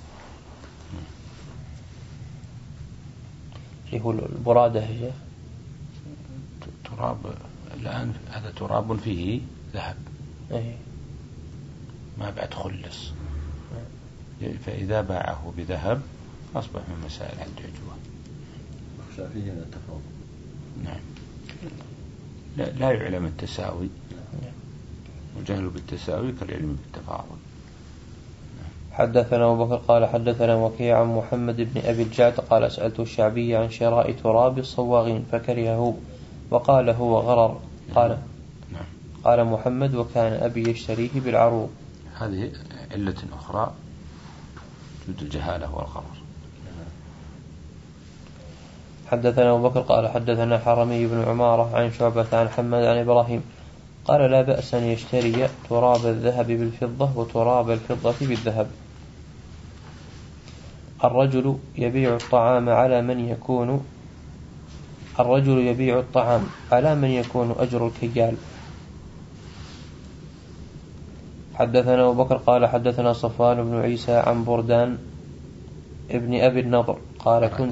Speaker 2: اللي هو البرادة هي
Speaker 4: تراب الآن، هذا تراب فيه ذهب
Speaker 2: أيه.
Speaker 4: ما بعد خلص، فإذا باعه بذهب أصبح من مسائل عد عجوة.
Speaker 3: أخشى فيه من التفاضل.
Speaker 4: نعم، لا, لا يعلم التساوي، وجهل بالتساوي كالعلم بالتفاضل.
Speaker 2: حدثنا أبو بكر قال حدثنا وكيع عن محمد بن أبي الجعد قال سألت الشعبي عن شراء تراب الصواغين فكرهه وقال هو غرر. قال
Speaker 4: نعم.
Speaker 2: قال محمد وكان أبي يشتريه بالعروض.
Speaker 4: هذه علة أخرى، وجود الجهالة والغرر.
Speaker 2: حدثنا أبو بكر قال حدثنا حرمي بن عمارة عن شعبة عن حماد عن إبراهيم قال لا بأس أن يشتري تراب الذهب بالفضة وتراب الفضة بالذهب. الرجل يبيع الطعام على من يكون الرجل يبيع الطعام على من يكون أجر الكيال. حدثنا أبو بكر قال حدثنا صفوان بن عيسى عن بردان ابن أبي النضر قال كنت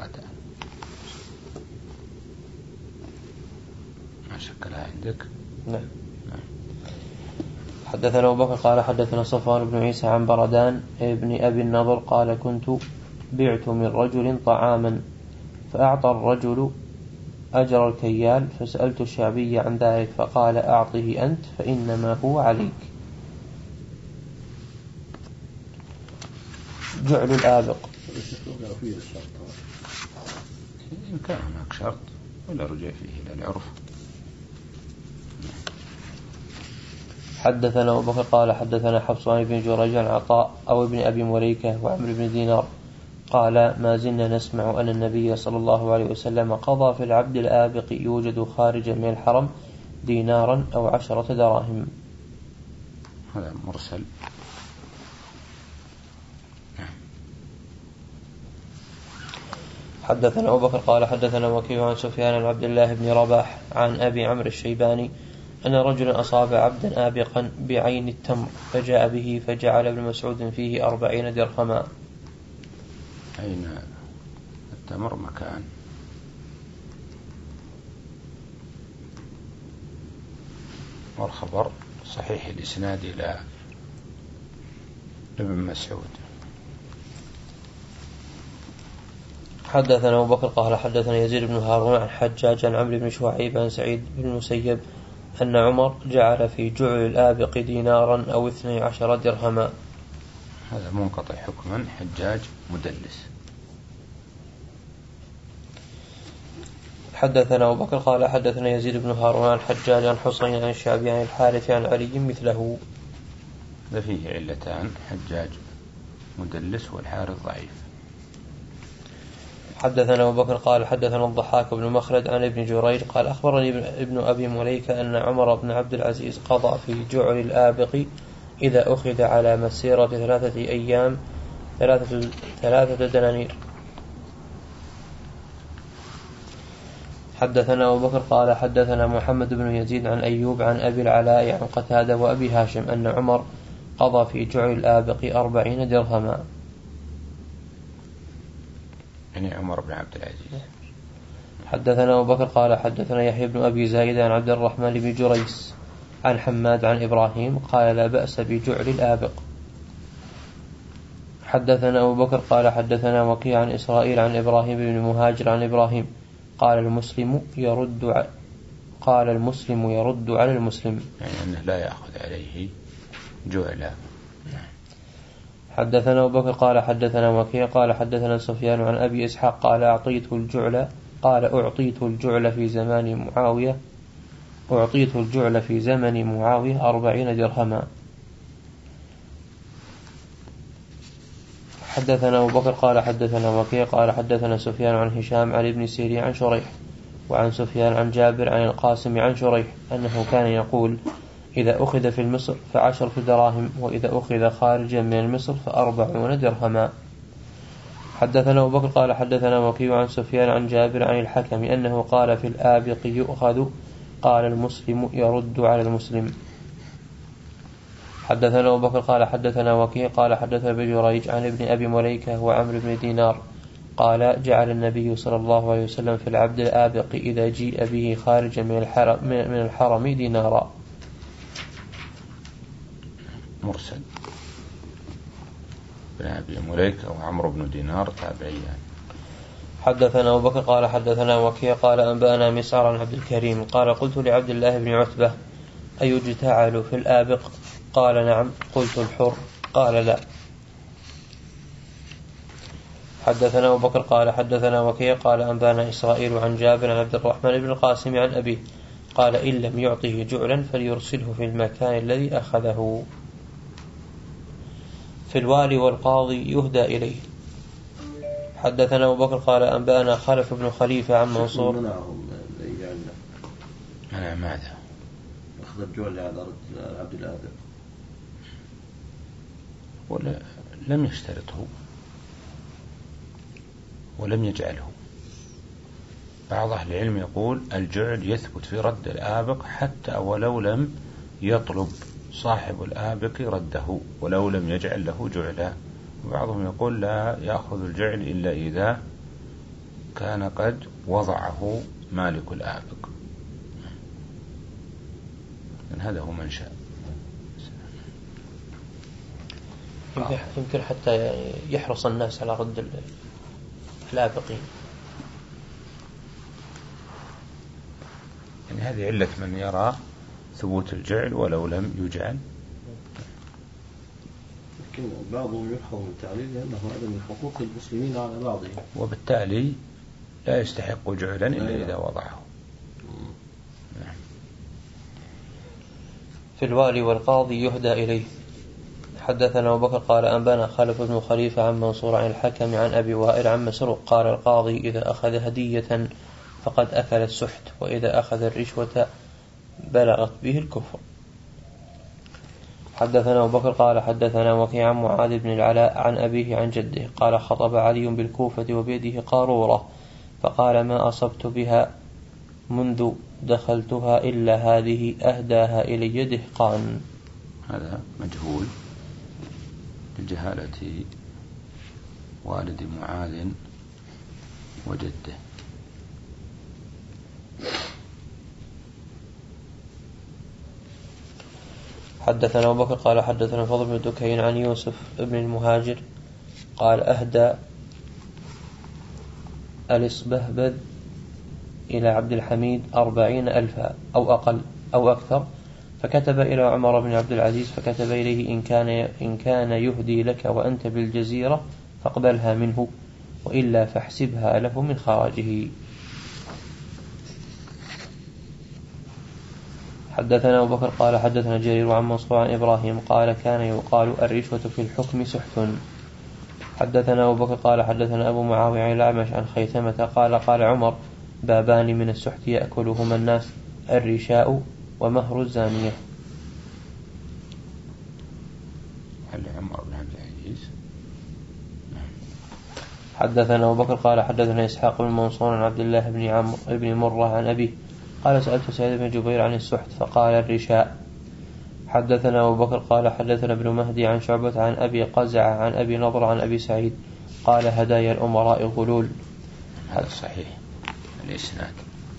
Speaker 4: ما شكلها عندك.
Speaker 2: نعم. حدثنا أبو بكر قال حدثنا صفوان بن عيسى عن بردان ابن أبي النضر قال كنت بعت من رجل طعاما فأعطى الرجل أجر الكيال فسألت الشعبي عن ذلك فقال أعطه أنت فإنما هو عليك. جعل الآبق.
Speaker 4: إن كان هناك شرط ولا رجع فيه إلى العرف.
Speaker 2: حدثنا أبو بكر قال حدثنا حفص عن ابن جريج عن عطاء أو ابن أبي مليكة وعمر بن دينار قال ما زلنا نسمع أن النبي صلى الله عليه وسلم قضى في العبد الآبق يوجد خارجا من الحرم دينارا أو عشرة دراهم.
Speaker 4: هذا مرسل.
Speaker 2: حدثنا أبو بكر قال حدثنا وكيع عن سفيان عن عبد الله بن رباح عن أبي عمرو الشيباني أن رجلا أصاب عبدا آبقا بعين التمر فجاء به فجعل ابن مسعود فيه أربعين درهما.
Speaker 4: عين التمر مكان. والخبر صحيح الإسناد إلى ابن مسعود.
Speaker 2: حدثنا أبو بكر قال حدثنا يزيد بن هارون عن حجاج عن عمرو بن شعيب عن سعيد بن المسيب أن عمر جعل في جعل الآبق دينارا أو اثني عشر درهما.
Speaker 4: هذا منقطع حكما، حجاج مدلس.
Speaker 2: حدثنا أبو بكر قال حدثنا يزيد بن هارون عن حجاج عن حسين عن الشعبي عن الحارث عن علي مثله.
Speaker 4: ذا فيه علتان، حجاج مدلس والحارث ضعيف.
Speaker 2: حدثنا أبو بكر قال حدثنا الضحاك بن مخلد عن ابن جريج قال أخبرني ابن أبي مليكة أن عمر بن عبد العزيز قضى في جعل الآبق إذا أخذ على مسيرة ثلاثة أيام ثلاثة, ثلاثة دنانير. حدثنا أبو بكر قال حدثنا محمد بن يزيد عن أيوب عن أبي العلاء عن قتادة وأبي هاشم أن عمر قضى في جعل الآبق أربعين درهما.
Speaker 4: يعني عمر بن عبد العزيز.
Speaker 2: حدثنا أبو بكر قال حدثنا يحيى بن أبي زايد عن عبد الرحمن بن جريس عن حماد عن إبراهيم قال لا بأس بجعل الآبق. حدثنا أبو بكر قال حدثنا وكيع عن إسرائيل عن إبراهيم بن مهاجر عن إبراهيم قال المسلم يرد ع... قال المسلم يرد على المسلم،
Speaker 4: يعني أنه لا يأخذ عليه جعلا.
Speaker 2: حدثنا أبو بكر قال حدثنا وكيع قال حدثنا سفيان عن أبي إسحاق قال أعطيته الجعل قال أعطيته الجعل في زمان معاوية أعطيته الجعل في زمن معاوية أربعين درهما. حدثنا أبو بكر قال حدثنا وكيع قال حدثنا سفيان عن هشام عن ابن سيرين عن شريح وعن سفيان عن جابر عن القاسم عن شريح أنه كان يقول إذا أخذ في المصر فعشرة دراهم وإذا أخذ خارجا من المصر فأربعون درهما. حدثنا أبو بكر قال حدثنا وكيع عن سفيان عن جابر عن الحكم أنه قال في الآبق يؤخذ قال المسلم يرد على المسلم. حدثنا أبو بكر قال حدثنا وكيع قال حدثنا بجريج عن ابن أبي مليكة وعمرو بن دينار قال جعل النبي صلى الله عليه وسلم في العبد الآبق إذا جيء به خارجا من الحرم, من الحرم دينارا.
Speaker 4: مرسل. ابن أبي مليكة وعمرو بن دينار تابعيان.
Speaker 2: حدثنا أبو بكر قال حدثنا وكيع قال أنبأنا مسعر عن عبد الكريم قال قلت لعبد الله بن عتبة أيجتعل في الآبق؟ قال نعم. قلت الحر؟ قال لا. حدثنا أبو بكر قال حدثنا وكيع قال أنبأنا إسرائيل عن جابر عن عبد الرحمن بن القاسم عن أبيه قال إن لم يعطه جعلا فليرسله في المكان الذي أخذه. في الوالي والقاضي يهدى إليه. حدثنا أبو بكر قال أنبأنا خلف بن خليفة عن منصور.
Speaker 3: منعهم
Speaker 4: منع ماذا؟
Speaker 3: أخذ الجعل على عبد الآبق
Speaker 4: ولا لم يشترطه ولم يجعله. بعض أهل العلم يقول الجعل يثبت في رد الآبق حتى ولو لم يطلب صاحب الآبق رده ولو لم يجعل له جعلا. وبعضهم يقول لا يأخذ الجعل إلا إذا كان قد وضعه مالك الآبق. هذا هو منشأ.
Speaker 2: يمكن حتى يحرص الناس على رد الآبقين.
Speaker 4: يعني هذه علة من يرى ثبوت الجعل ولو لم يجعل.
Speaker 3: لكن بعضهم يلحظ من التعليل لأنه هذا من حقوق المسلمين على بعضهم
Speaker 4: وبالتالي لا يستحق جعلا إلا إذا وضعه.
Speaker 2: في الوالي والقاضي يهدى إليه. حدثنا أبو بكر قال أنبانا خلف بن خليفة عن منصور عن الحكم عن أبي وائل عن مسروق قال القاضي إذا أخذ هدية فقد أكل السحت وإذا أخذ الرشوة بلغت به الكفر. حدثنا أبو بكر قال حدثنا وكيع عن معاذ بن العلاء عن أبيه عن جده قال خطب علي بالكوفة وبيده قارورة فقال ما أصبت بها منذ دخلتها إلا هذه أهداها إلي دهقان.
Speaker 4: هذا مجهول لجهالة والد معاذ وجده.
Speaker 2: حدثنا أبو بكر قال حدثنا فضل بن دكين عن يوسف بن المهاجر قال أهدى الإصبهبذ إلى عبد الحميد أربعين ألفا أو أقل أو أكثر فكتب إلى عمر بن عبد العزيز فكتب إليه إن كان, إن كان يهدي لك وأنت بالجزيرة فاقبلها منه وإلا فاحسبها له من خراجه. حدثنا أبو بكر قال حدثنا جرير عن منصور عن إبراهيم قال كان يقال الرشوة في الحكم سحت. حدثنا أبو بكر قال حدثنا أبو معاوية عن الأعمش عن خيثمة قال قال عمر بابان من السحت يأكلهما الناس الرشاء ومهر الزانية.
Speaker 4: هل عمر بن عبد العزيز؟
Speaker 2: حدثنا أبو بكر قال حدثنا إسحاق بن منصور عن عبد الله بن عمرو بن مرة عن أبيه قال سألت سعيد بن جبير عن السحت فقال الرشاء. حدثنا أبو بكر قال حدثنا ابن مهدي عن شعبة عن أبي قزعة عن أبي نضر عن أبي سعيد قال هدايا الأمراء غلول.
Speaker 4: هذا صحيح الإسناد.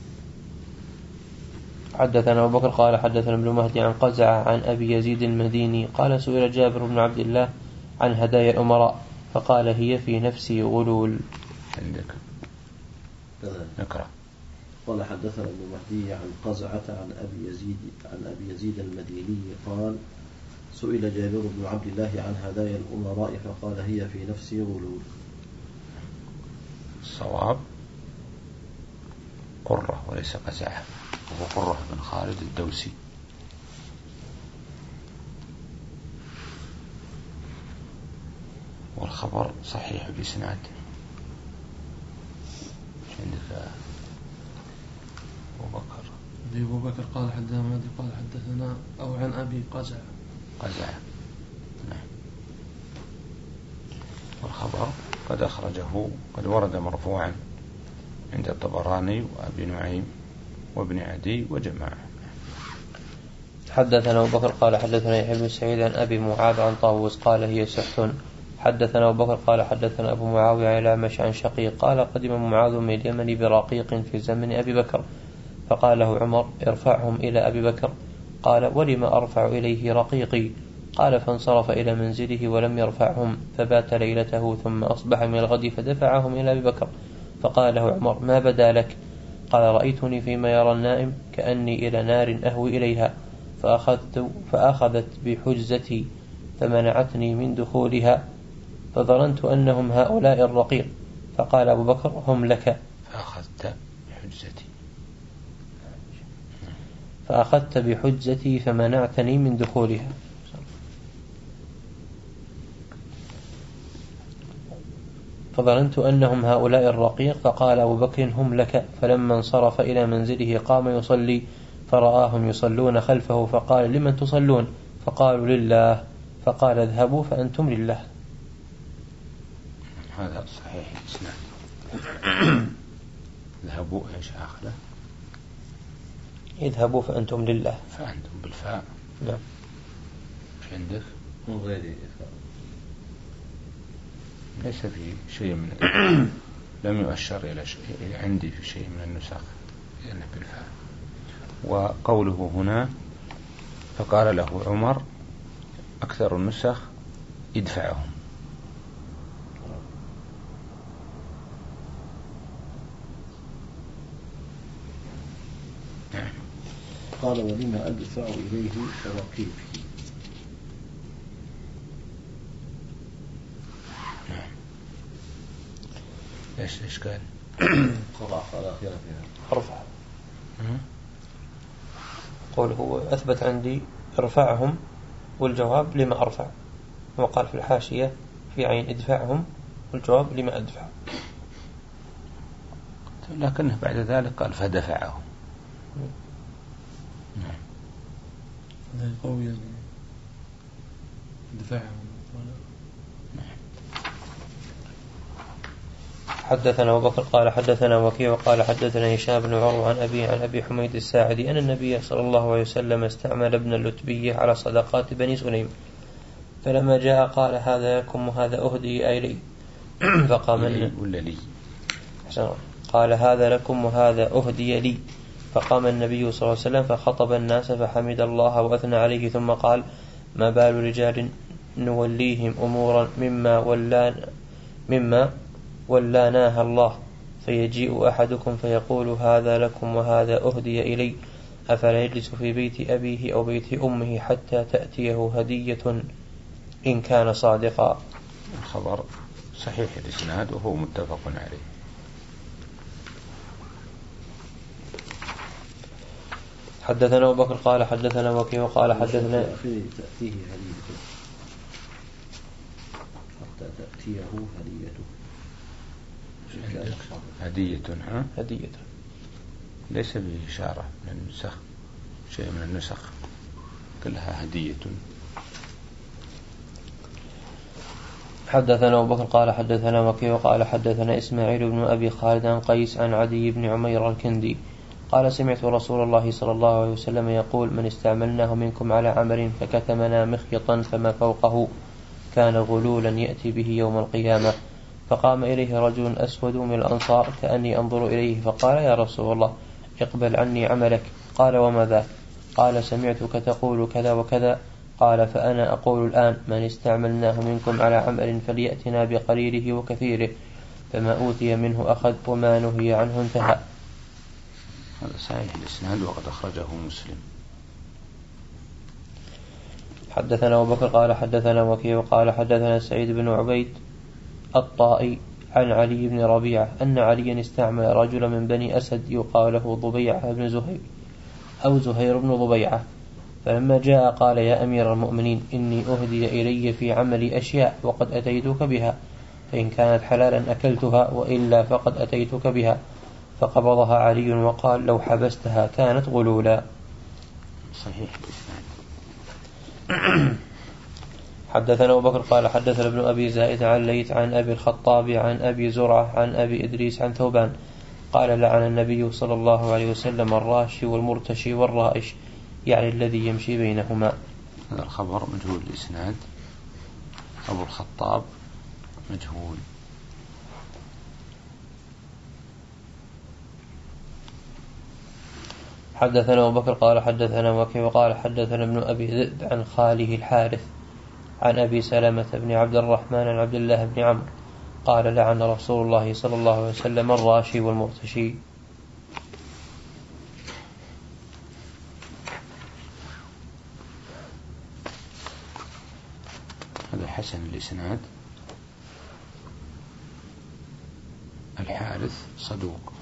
Speaker 2: حدثنا أبو بكر قال حدثنا ابن مهدي عن قزعة عن أبي يزيد المديني قال سئل جابر بن عبد الله عن هدايا الأمراء فقال هي في نفسي غلول.
Speaker 4: عندك نقرأ.
Speaker 3: قال حدثنا ابن مهدي عن قزعة عن أبي يزيد عن أبي يزيد المديني قال سئل جابر بن عبد الله عن هدايا الأمراء فقال هي في نفسي غلول.
Speaker 4: الصواب قرة وليس قزعة وهو قرة بن خالد الدوسي. والخبر صحيح بإسناد. عندك أبو بكر.
Speaker 5: أبو بكر قال حدثنا مهدي قال حدثنا أو عن أبي قزعة.
Speaker 4: قزعة نعم. والخبر قد أخرجه، قد ورد مرفوعا عند الطبراني وأبي نعيم وابن عدي وجماعة.
Speaker 2: حدثنا أبو بكر قال حدثنا يحيى بن سعيد عن أبي معاذ عن طاووس قال هي سحت. حدثنا أبو بكر قال حدثنا أبو معاوية عن الأعمش عن شقيق قال قدم معاذ من اليمن برقيق في زمن أبي بكر، فقال له عمر ارفعهم إلى أبي بكر. قال ولم أرفع إليه رقيقي؟ قال فانصرف إلى منزله ولم يرفعهم، فبات ليلته ثم أصبح من الغد فدفعهم إلى أبي بكر. فقال له عمر ما بدا لك؟ قال رأيتني فيما يرى النائم كأني إلى نار أهوي إليها، فأخذت فأخذت بحجزتي فمنعتني من دخولها، فظننت أنهم هؤلاء الرقيق. فقال أبو بكر هم لك.
Speaker 4: فأخذت بحجزتي
Speaker 2: فأخذت بحجزتي فمنعتني من دخولها. فظننت أنهم هؤلاء الرقيق. فقال أبو بكر هم لك. فلما انصرف إلى منزله قام يصلي، فرآهم يصلون خلفه، فقال لمن تصلون؟ فقالوا لله. فقال اذهبوا فأنتم لله.
Speaker 4: هذا صحيح الإسناد. اذهبوا ايش آخره؟
Speaker 2: اذهبوا فأنتم لله.
Speaker 4: فأنتم بالفاء.
Speaker 2: نعم.
Speaker 4: ايش عندك؟
Speaker 3: من غير إفاء.
Speaker 4: ليس في شيء من لم يؤشر إلى شيء عندي في شيء من النسخ لأنه بالفاء. وقوله هنا فقال له عمر أكثر النسخ ادفعهم.
Speaker 3: قال ولما أدفع إليه رقيقي.
Speaker 4: نعم. ايش ايش قال؟
Speaker 3: قرأ على خير فيها
Speaker 2: ارفع. قول هو أثبت عندي ارفعهم، والجواب لما أرفع، وقال في الحاشية في عين ادفعهم والجواب لما أدفع،
Speaker 4: لكنه بعد ذلك قال فدفعهم.
Speaker 5: نعم. هذا قوي يعني دفعهم.
Speaker 2: حدثنا أبو بكر قال حدثنا وكيع قال حدثنا هشام بن عروة عن أبي عن أبي حميد الساعدي أن النبي صلى الله عليه وسلم استعمل ابن اللتبية على صدقات بني سليم، فلما جاء قال هذا لكم وهذا أهدي إلي، فقام
Speaker 4: ولا لي؟
Speaker 2: قال هذا لكم وهذا أهدي لي. فقام النبي صلى الله عليه وسلم فخطب الناس فحمد الله وأثنى عليه، ثم قال ما بال رجال نوليهم أمورا مما ولان مما ولاناها الله، فيجيء أحدكم فيقول هذا لكم وهذا أهدي إلي، أفلا يجلس في بيت أبيه أو بيت أمه حتى تأتيه هدية إن كان صادقا.
Speaker 4: الخبر صحيح الإسناد وهو متفق عليه.
Speaker 2: حدثنا أبو بكر قال حدثنا وكيع قال حدثنا
Speaker 3: تأتيه هديته حتى تأتيه هديته.
Speaker 4: هدية ها؟
Speaker 2: هدية
Speaker 4: ليس به إشارة من النسخ، شيء من النسخ كلها هدية.
Speaker 2: حدثنا أبو بكر قال حدثنا وكيع قال حدثنا إسماعيل بن أبي خالد عن قيس عن عدي بن عمير الكندي قال سمعت رسول الله صلى الله عليه وسلم يقول من استعملناه منكم على عمل فكتمنا مخيطا فما فوقه كان غلولا يأتي به يوم القيامة. فقام إليه رجل أسود من الأنصار كأني أنظر إليه فقال يا رسول الله اقبل عني عملك. قال وما ذاك؟ قال سمعتك تقول كذا وكذا. قال فأنا أقول الآن من استعملناه منكم على عمل فليأتنا بقليله وكثيره، فما أوتي منه أخذ وما نهي عنه انتهى.
Speaker 4: هذا صحيح الإسناد وقد أخرجه مسلم.
Speaker 2: حدثنا أبو بكر قال حدثنا وكيع قال حدثنا سعيد بن عبيد الطائي عن علي بن ربيعة أن عليا استعمل رجلا من بني أسد يقال له ضبيعة بن زهير أو زهير بن ضبيعة، فلما جاء قال يا أمير المؤمنين إني أهدي إلي في عملي أشياء وقد أتيتك بها، فإن كانت حلالا أكلتها وإلا فقد أتيتك بها. فقبضها علي وقال لو حبستها كانت غلولا.
Speaker 4: صحيح الإسناد.
Speaker 2: حدثنا أبو بكر قال حدثنا ابن أبي زائد عن ليث عن أبي الخطاب عن أبي زرعة عن أبي إدريس عن ثوبان قال لعن النبي صلى الله عليه وسلم الراشي والمرتشي والرائش، يعني الذي يمشي بينهما.
Speaker 4: هذا الخبر مجهول الإسناد، أبو الخطاب مجهول.
Speaker 2: حدثنا أبو بكر قال حدثنا وكيع وقال حدثنا ابن أبي ذئب عن خاله الحارث عن أبي سلمة بن عبد الرحمن عن عبد الله بن عمرو قال لعن رسول الله صلى الله عليه وسلم الراشي والمرتشي.
Speaker 4: هذا حسن الإسناد. الحارث صدوق.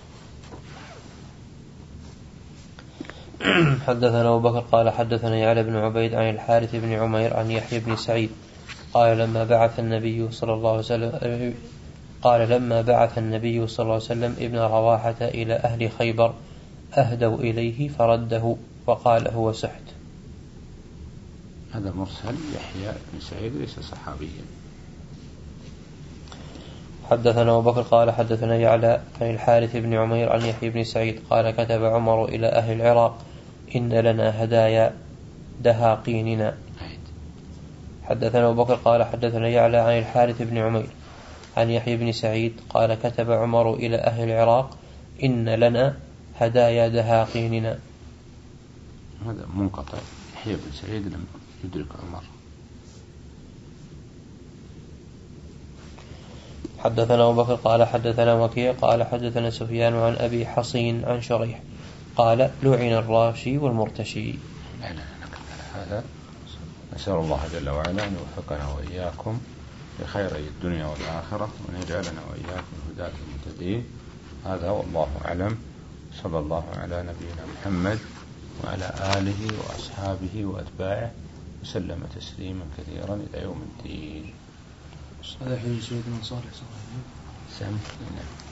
Speaker 2: حدثنا أبو بكر قال حدثنا يعلى بن عبيد عن الحارث بن عمير عن يحيى بن سعيد قال لما بعث النبي صلى الله عليه وسلم قال لما بعث النبي صلى الله عليه وسلم ابن رواحة إلى أهل خيبر أهدوا إليه فرده وقال هو سحت.
Speaker 4: هذا مرسل. يحيى بن سعيد ليس صحابيا.
Speaker 2: حدثنا أبو بكر قال حدثنا يعلى عن الحارث بن عمير عن يحيى بن سعيد قال كتب عمر إلى أهل العراق إن لنا هدايا دهاقيننا. حدثنا أبو بكر قال حدثنا يعلى عن الحارث بن عمير عن يحيى بن سعيد قال كتب عمر إلى أهل العراق إن لنا هدايا دهاقيننا.
Speaker 4: هذا منقطع. يحيى بن سعيد لم يدرك عمر.
Speaker 2: حدثنا أبو بكر قال حدثنا وكيع قال حدثنا سفيان عن أبي حصين عن شريح قال لعن الراشي والمرتشي.
Speaker 4: هذا نسأل الله جل وعلا أن يوفقنا وإياكم لخير الدنيا والآخرة وأن يجعلنا وإياكم هداة المهتدين. هذا والله أعلم. صلى الله على نبينا محمد وعلى آله وأصحابه وأتباعه وسلم تسليما كثيرا إلى يوم الدين.
Speaker 5: هذا حين سيدنا صالح
Speaker 4: سامح.